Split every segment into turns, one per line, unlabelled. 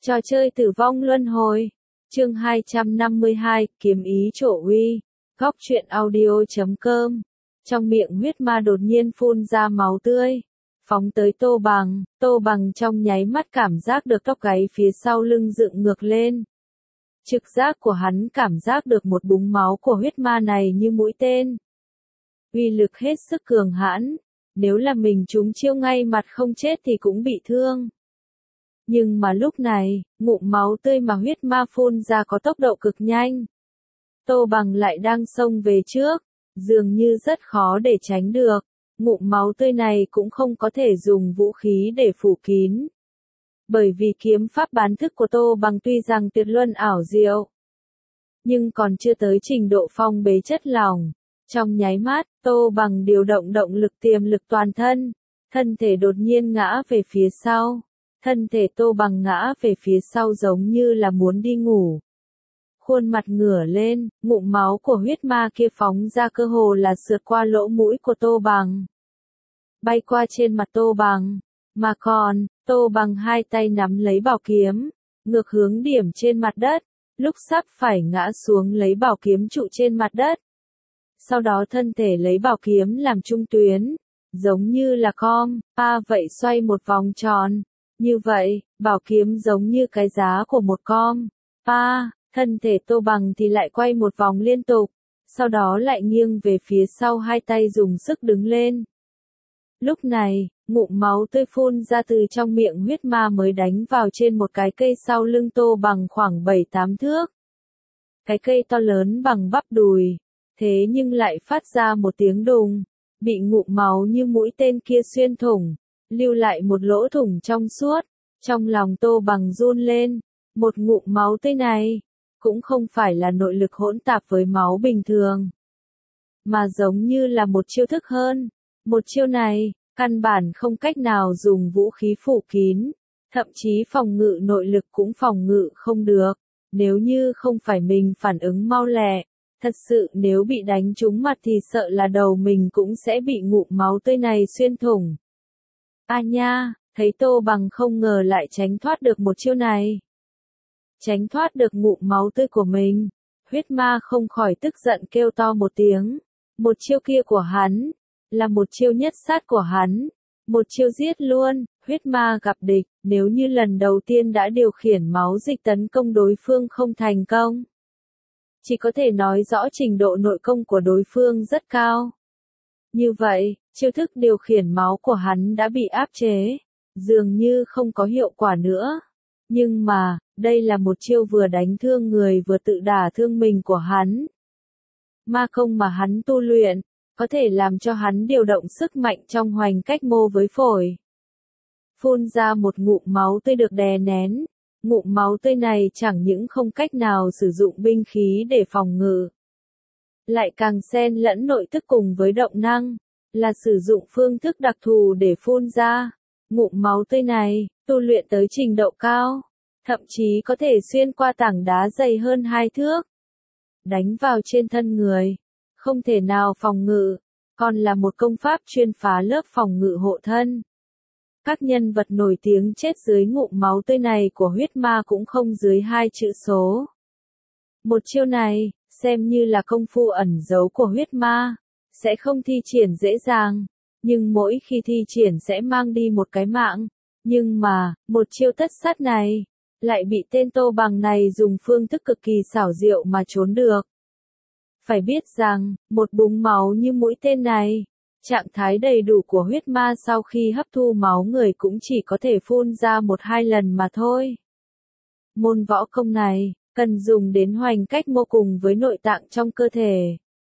Trò chơi tử vong luân hồi. Chương 252, kiếm ý trổ uy. Góc truyện audio.com. Trong miệng huyết ma đột nhiên phun ra máu tươi, phóng tới Tô Bằng trong nháy mắt cảm giác được tóc gáy phía sau lưng dựng ngược lên. Trực giác của hắn cảm giác được một búng máu của huyết ma này như mũi tên. Uy lực hết sức cường hãn, nếu là mình trúng chiêu ngay mặt không chết thì cũng bị thương. Nhưng mà lúc này, ngụm máu tươi mà huyết ma phun ra có tốc độ cực nhanh. Tô Bằng lại đang xông về trước, dường như rất khó để tránh được. Ngụm máu tươi này cũng không có thể dùng vũ khí để phủ kín. Bởi vì kiếm pháp bán thức của Tô Bằng tuy rằng tuyệt luân ảo diệu, nhưng còn chưa tới trình độ phong bế chất lỏng. Trong nháy mắt, Tô Bằng điều động động lực tiềm lực toàn thân, thân thể đột nhiên ngã về phía sau. Thân thể Tô Bằng ngã về phía sau giống như là muốn đi ngủ. Khuôn mặt ngửa lên, ngụm máu của huyết ma kia phóng ra cơ hồ là sượt qua lỗ mũi của Tô Bằng, bay qua trên mặt Tô Bằng, mà còn, Tô Bằng hai tay nắm lấy bảo kiếm, ngược hướng điểm trên mặt đất, lúc sắp phải ngã xuống lấy bảo kiếm trụ trên mặt đất. Sau đó thân thể lấy bảo kiếm làm trung tuyến, giống như là pa vậy xoay một vòng tròn. Như vậy, bảo kiếm giống như cái giá của một pa, thân thể Tô Bằng thì lại quay một vòng liên tục, sau đó lại nghiêng về phía sau hai tay dùng sức đứng lên. Lúc này, ngụm máu tươi phun ra từ trong miệng huyết ma mới đánh vào trên một cái cây sau lưng Tô Bằng khoảng 7-8 thước. Cái cây to lớn bằng bắp đùi, thế nhưng lại phát ra một tiếng đùng, bị ngụm máu như mũi tên kia xuyên thủng, lưu lại một lỗ thủng trong suốt. Trong lòng Tô Bằng run lên, một ngụm máu tươi này, cũng không phải là nội lực hỗn tạp với máu bình thường, mà giống như là một chiêu thức hơn. Một chiêu này, căn bản không cách nào dùng vũ khí phủ kín, thậm chí phòng ngự nội lực cũng phòng ngự không được. Nếu như không phải mình phản ứng mau lẹ, thật sự nếu bị đánh trúng mặt thì sợ là đầu mình cũng sẽ bị ngụm máu tươi này xuyên thủng. A nha, thấy Tô Bằng không ngờ lại tránh thoát được một chiêu này. Tránh thoát được ngụm máu tươi của mình, huyết ma không khỏi tức giận kêu to một tiếng. Một chiêu kia của hắn, là một chiêu nhất sát của hắn, một chiêu giết luôn. Huyết ma gặp địch, nếu như lần đầu tiên đã điều khiển máu dịch tấn công đối phương không thành công, chỉ có thể nói rõ trình độ nội công của đối phương rất cao. Như vậy, chiêu thức điều khiển máu của hắn đã bị áp chế, dường như không có hiệu quả nữa. Nhưng mà, đây là một chiêu vừa đánh thương người vừa tự đả thương mình của hắn. Ma công mà hắn tu luyện, có thể làm cho hắn điều động sức mạnh trong hoành cách mô với phổi. Phun ra một ngụm máu tươi được đè nén. Ngụm máu tươi này chẳng những không cách nào sử dụng binh khí để phòng ngự, lại càng xen lẫn nội thức cùng với động năng, là sử dụng phương thức đặc thù để phun ra. Ngụm máu tươi này, tu luyện tới trình độ cao, thậm chí có thể xuyên qua tảng đá dày hơn 2 thước, đánh vào trên thân người, không thể nào phòng ngự, còn là một công pháp chuyên phá lớp phòng ngự hộ thân. Các nhân vật nổi tiếng chết dưới ngụm máu tươi này của huyết ma cũng không dưới 2 chữ số. Một chiêu này, xem như là công phu ẩn giấu của huyết ma, sẽ không thi triển dễ dàng, nhưng mỗi khi thi triển sẽ mang đi một cái mạng. Nhưng mà, một chiêu tất sát này, lại bị tên Tô Bằng này dùng phương thức cực kỳ xảo diệu mà trốn được. Phải biết rằng, một búng máu như mũi tên này, trạng thái đầy đủ của huyết ma sau khi hấp thu máu người cũng chỉ có thể phun ra 1-2 lần mà thôi. Môn võ công này, cần dùng đến hoành cách mô cùng với nội tạng trong cơ thể.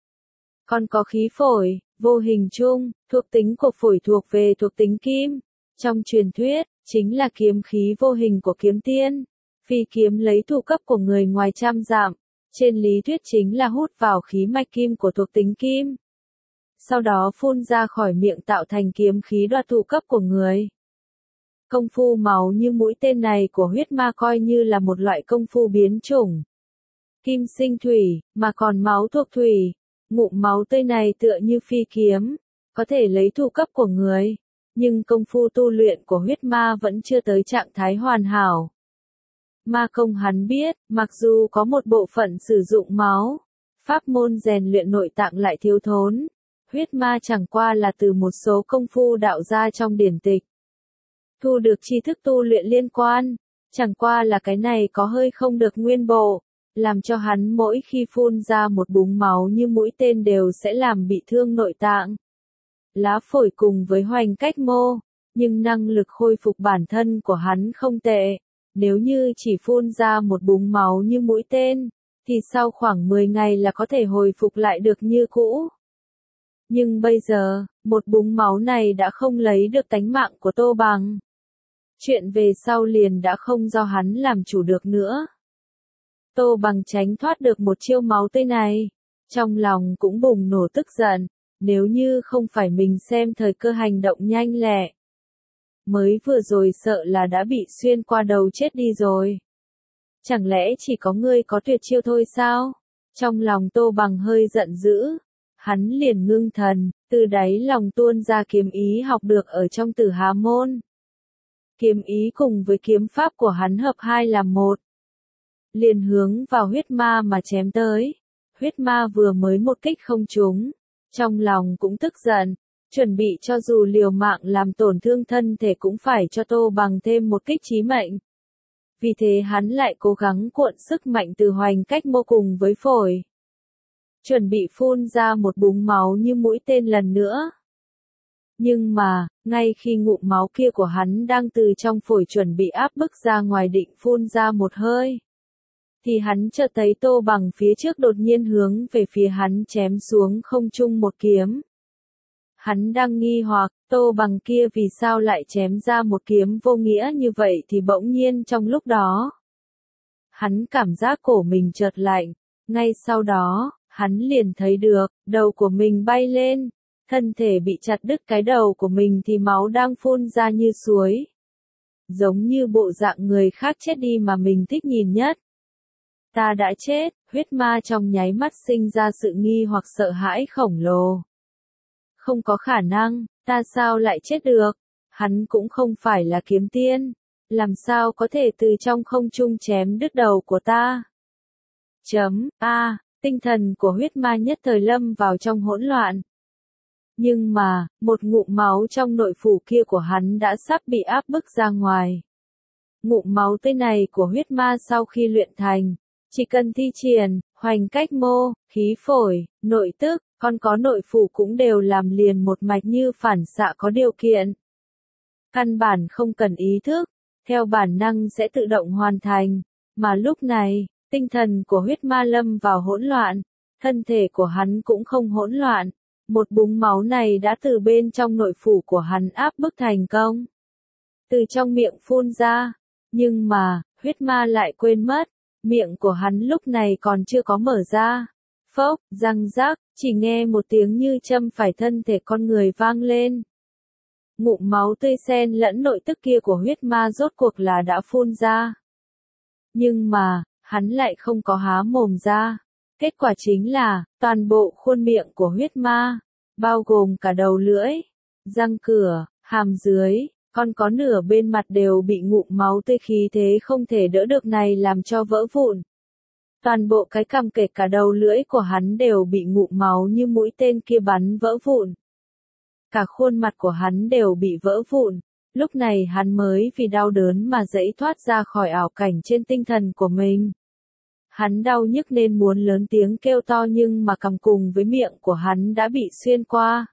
Còn có khí phổi, vô hình chung, thuộc tính của phổi thuộc về thuộc tính kim. Trong truyền thuyết, chính là kiếm khí vô hình của kiếm tiên. Phi kiếm lấy thủ cấp của người ngoài trăm dặm, trên lý thuyết chính là hút vào khí mạch kim của thuộc tính kim, sau đó phun ra khỏi miệng tạo thành kiếm khí đoạt thủ cấp của người. Công phu máu như mũi tên này của huyết ma coi như là một loại công phu biến chủng. Kim sinh thủy, mà còn máu thuộc thủy. Ngụm máu tươi này tựa như phi kiếm, có thể lấy thủ cấp của người, nhưng công phu tu luyện của huyết ma vẫn chưa tới trạng thái hoàn hảo. Ma công hắn biết, mặc dù có một bộ phận sử dụng máu, pháp môn rèn luyện nội tạng lại thiếu thốn. Huyết ma chẳng qua là từ một số công phu đạo gia trong điển tịch thu được tri thức tu luyện liên quan, chẳng qua là cái này có hơi không được nguyên bộ, làm cho hắn mỗi khi phun ra một búng máu như mũi tên đều sẽ làm bị thương nội tạng, lá phổi cùng với hoành cách mô, nhưng năng lực khôi phục bản thân của hắn không tệ. Nếu như chỉ phun ra một búng máu như mũi tên, thì sau khoảng 10 ngày là có thể hồi phục lại được như cũ. Nhưng bây giờ, một búng máu này đã không lấy được tánh mạng của Tô Bằng. Chuyện về sau liền đã không do hắn làm chủ được nữa. Tô Bằng tránh thoát được một chiêu máu tươi này, trong lòng cũng bùng nổ tức giận, nếu như không phải mình xem thời cơ hành động nhanh lẹ. Mới vừa rồi sợ là đã bị xuyên qua đầu chết đi rồi. Chẳng lẽ chỉ có ngươi có tuyệt chiêu thôi sao? Trong lòng Tô Bằng hơi giận dữ. Hắn liền ngưng thần, từ đáy lòng tuôn ra kiếm ý học được ở trong Tử Hà Môn. Kiếm ý cùng với kiếm pháp của hắn hợp hai làm một. Liền hướng vào huyết ma mà chém tới. Huyết ma vừa mới một kích không trúng. Trong lòng cũng tức giận. Chuẩn bị cho dù liều mạng làm tổn thương thân thể cũng phải cho Tô Bằng thêm một kích chí mệnh. Vì thế hắn lại cố gắng cuộn sức mạnh từ hoành cách mô cùng với phổi. Chuẩn bị phun ra một búng máu như mũi tên lần nữa. Nhưng mà, ngay khi ngụm máu kia của hắn đang từ trong phổi chuẩn bị áp bức ra ngoài định phun ra một hơi, thì hắn chợt thấy Tô Bằng phía trước đột nhiên hướng về phía hắn chém xuống không trung một kiếm. Hắn đang nghi hoặc, Tô Bằng kia vì sao lại chém ra một kiếm vô nghĩa như vậy thì bỗng nhiên trong lúc đó. Hắn cảm giác cổ mình chợt lạnh, ngay sau đó, hắn liền thấy được, đầu của mình bay lên, thân thể bị chặt đứt cái đầu của mình thì máu đang phun ra như suối. Giống như bộ dạng người khác chết đi mà mình thích nhìn nhất. Ta đã chết, huyết ma trong nháy mắt sinh ra sự nghi hoặc sợ hãi khổng lồ. Không có khả năng, ta sao lại chết được? Hắn cũng không phải là kiếm tiên, làm sao có thể từ trong không trung chém đứt đầu của ta? Tinh thần của huyết ma nhất thời lâm vào trong hỗn loạn. Nhưng mà, một ngụm máu trong nội phủ kia của hắn đã sắp bị áp bức ra ngoài. Ngụm máu tươi này của huyết ma sau khi luyện thành, chỉ cần thi triển, hoành cách mô, khí phổi, nội tức, còn có nội phủ cũng đều làm liền một mạch như phản xạ có điều kiện. Căn bản không cần ý thức, theo bản năng sẽ tự động hoàn thành, mà lúc này, tinh thần của huyết ma lâm vào hỗn loạn, thân thể của hắn cũng không hỗn loạn, một búng máu này đã từ bên trong nội phủ của hắn áp bức thành công. Từ trong miệng phun ra, nhưng mà, huyết ma lại quên mất, miệng của hắn lúc này còn chưa có mở ra. Phốc, răng rác, chỉ nghe một tiếng như châm phải thân thể con người vang lên. Ngụm máu tươi xen lẫn nội tức kia của huyết ma rốt cuộc là đã phun ra. Nhưng mà, hắn lại không có há mồm ra. Kết quả chính là, toàn bộ khuôn miệng của huyết ma, bao gồm cả đầu lưỡi, răng cửa, hàm dưới, còn có nửa bên mặt đều bị ngụm máu tươi khí thế không thể đỡ được này làm cho vỡ vụn. Toàn bộ cái cằm kể cả đầu lưỡi của hắn đều bị ngụm máu như mũi tên kia bắn vỡ vụn. Cả khuôn mặt của hắn đều bị vỡ vụn, lúc này hắn mới vì đau đớn mà giãy thoát ra khỏi ảo cảnh trên tinh thần của mình. Hắn đau nhức nên muốn lớn tiếng kêu to nhưng mà cằm cùng với miệng của hắn đã bị xuyên qua.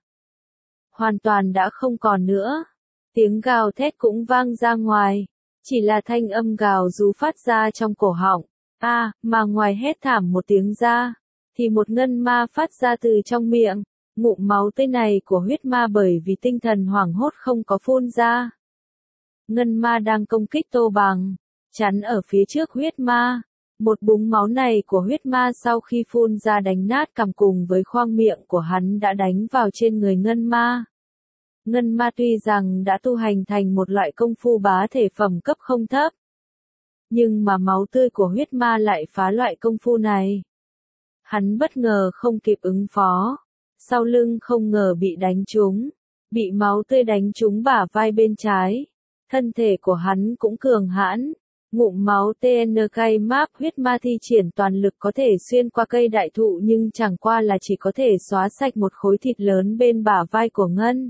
Hoàn toàn đã không còn nữa. Tiếng gào thét cũng vang ra ngoài. Chỉ là thanh âm gào rú phát ra trong cổ họng. Mà ngoài hét thảm một tiếng ra, thì một ngân ma phát ra từ trong miệng. Ngụm máu tươi này của huyết ma bởi vì tinh thần hoảng hốt không có phun ra. Ngân ma đang công kích Tô Bằng, chắn ở phía trước huyết ma. Một búng máu này của huyết ma sau khi phun ra đánh nát cằm cùng với khoang miệng của hắn đã đánh vào trên người ngân ma. Ngân ma tuy rằng đã tu hành thành một loại công phu bá thể phẩm cấp không thấp, nhưng mà máu tươi của huyết ma lại phá loại công phu này. Hắn bất ngờ không kịp ứng phó, sau lưng không ngờ bị đánh trúng, bị máu tươi đánh trúng bả vai bên trái. Thân thể của hắn cũng cường hãn, Ngụm máu TNK map huyết ma thi triển toàn lực có thể xuyên qua cây đại thụ nhưng chẳng qua là chỉ có thể xóa sạch một khối thịt lớn bên bả vai của Ngân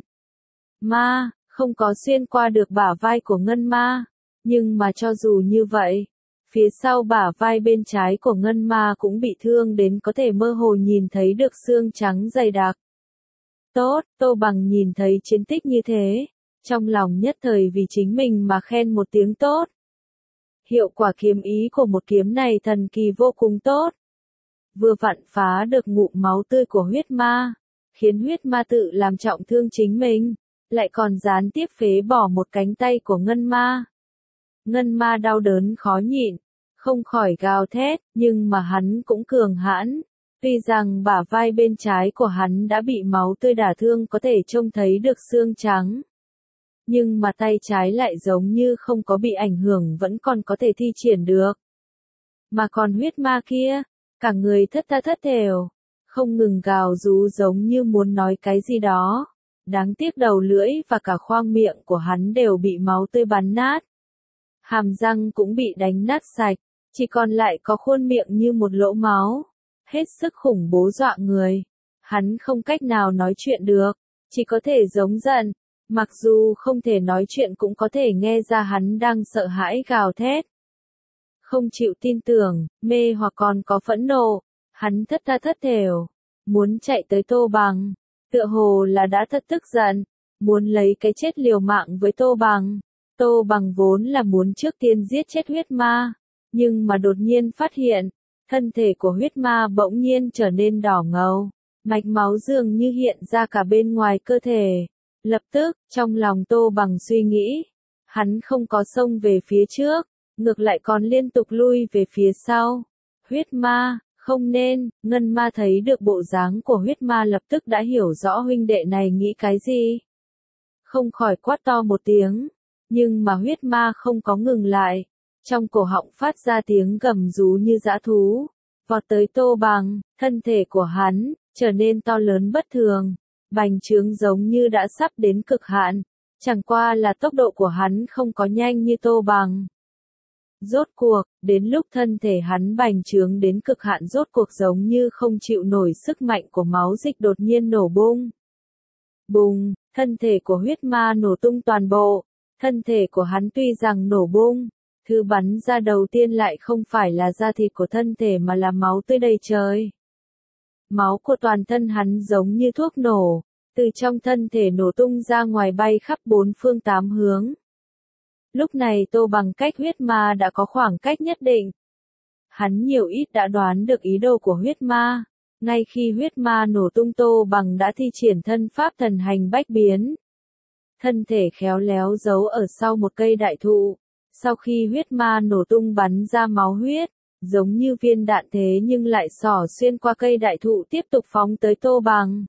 Ma, không có xuyên qua được bả vai của Ngân Ma. Nhưng mà cho dù như vậy, phía sau bả vai bên trái của Ngân Ma cũng bị thương đến có thể mơ hồ nhìn thấy được xương trắng dày đặc. Tốt, Tô Bằng nhìn thấy chiến tích như thế, trong lòng nhất thời vì chính mình mà khen một tiếng tốt. Hiệu quả kiếm ý của một kiếm này thần kỳ vô cùng tốt. Vừa vặn phá được ngụm máu tươi của huyết ma, khiến huyết ma tự làm trọng thương chính mình, lại còn gián tiếp phế bỏ một cánh tay của Ngân Ma. Ngân Ma đau đớn khó nhịn, không khỏi gào thét, nhưng mà hắn cũng cường hãn. Tuy rằng bả vai bên trái của hắn đã bị máu tươi đả thương có thể trông thấy được xương trắng. Nhưng mà tay trái lại giống như không có bị ảnh hưởng vẫn còn có thể thi triển được. Mà còn huyết ma kia, cả người thất tha thất thểu, không ngừng gào rú giống như muốn nói cái gì đó. Đáng tiếc đầu lưỡi và cả khoang miệng của hắn đều bị máu tươi bắn nát. Hàm răng cũng bị đánh nát sạch, chỉ còn lại có khuôn miệng như một lỗ máu. Hết sức khủng bố dọa người. Hắn không cách nào nói chuyện được, chỉ có thể giống giận. Mặc dù không thể nói chuyện cũng có thể nghe ra hắn đang sợ hãi gào thét. Không chịu tin tưởng, mê hoặc còn có phẫn nộ. Hắn thất tha thất thểu, muốn chạy tới Tô Bằng. Tựa hồ là đã thật tức giận, muốn lấy cái chết liều mạng với Tô Bằng. Tô Bằng vốn là muốn trước tiên giết chết huyết ma, nhưng mà đột nhiên phát hiện, thân thể của huyết ma bỗng nhiên trở nên đỏ ngầu, mạch máu dường như hiện ra cả bên ngoài cơ thể. Lập tức, trong lòng Tô Bằng suy nghĩ, hắn không có xông về phía trước, ngược lại còn liên tục lui về phía sau. Huyết ma, không nên, Ngân Ma thấy được bộ dáng của huyết ma lập tức đã hiểu rõ huynh đệ này nghĩ cái gì. Không khỏi quát to một tiếng, nhưng mà huyết ma không có ngừng lại. Trong cổ họng phát ra tiếng gầm rú như dã thú, vọt tới Tô Bằng, thân thể của hắn trở nên to lớn bất thường, bành trướng giống như đã sắp đến cực hạn, chẳng qua là tốc độ của hắn không có nhanh như Tô Bằng. Rốt cuộc, đến lúc thân thể hắn bành trướng đến cực hạn rốt cuộc giống như không chịu nổi sức mạnh của máu dịch đột nhiên nổ bung. Bùng, thân thể của huyết ma nổ tung toàn bộ, thân thể của hắn tuy rằng nổ bung, thứ bắn ra đầu tiên lại không phải là da thịt của thân thể mà là máu tươi đầy trời. Máu của toàn thân hắn giống như thuốc nổ, từ trong thân thể nổ tung ra ngoài bay khắp bốn phương tám hướng. Lúc này Tô Bằng cách huyết ma đã có khoảng cách nhất định. Hắn nhiều ít đã đoán được ý đồ của huyết ma. Ngay khi huyết ma nổ tung Tô Bằng đã thi triển thân pháp thần hành bách biến. Thân thể khéo léo giấu ở sau một cây đại thụ. Sau khi huyết ma nổ tung bắn ra máu huyết, giống như viên đạn thế nhưng lại xỏ xuyên qua cây đại thụ tiếp tục phóng tới Tô Bằng.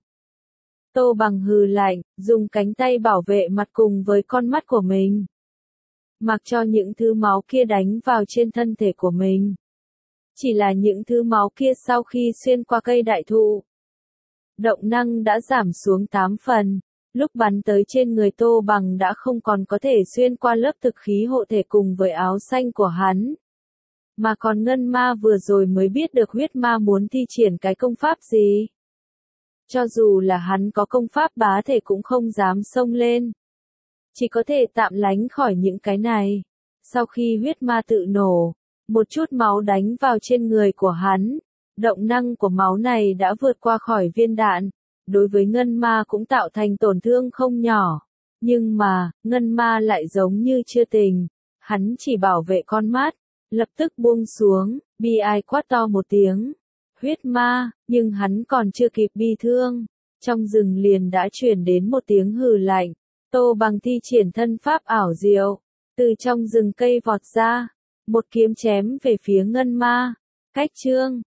Tô Bằng hừ lạnh, dùng cánh tay bảo vệ mặt cùng với con mắt của mình. Mặc cho những thứ máu kia đánh vào trên thân thể của mình. Chỉ là những thứ máu kia sau khi xuyên qua cây đại thụ, động năng đã giảm xuống 8 phần. Lúc bắn tới trên người Tô Bằng đã không còn có thể xuyên qua lớp thực khí hộ thể cùng với áo xanh của hắn. Mà còn Ngân Ma vừa rồi mới biết được huyết ma muốn thi triển cái công pháp gì. Cho dù là hắn có công pháp bá thể cũng không dám xông lên. Chỉ có thể tạm lánh khỏi những cái này. Sau khi huyết ma tự nổ, một chút máu đánh vào trên người của hắn. Động năng của máu này đã vượt qua khỏi viên đạn. Đối với Ngân Ma cũng tạo thành tổn thương không nhỏ. Nhưng mà, Ngân Ma lại giống như chưa tình. Hắn chỉ bảo vệ con mắt, lập tức buông xuống, bi ai quát to một tiếng. Huyết ma, nhưng hắn còn chưa kịp bi thương. Trong rừng liền đã truyền đến một tiếng hừ lạnh. Tô Bằng thi triển thân pháp ảo diệu. Từ trong rừng cây vọt ra. Một kiếm chém về phía Ngân Ma. Cách chương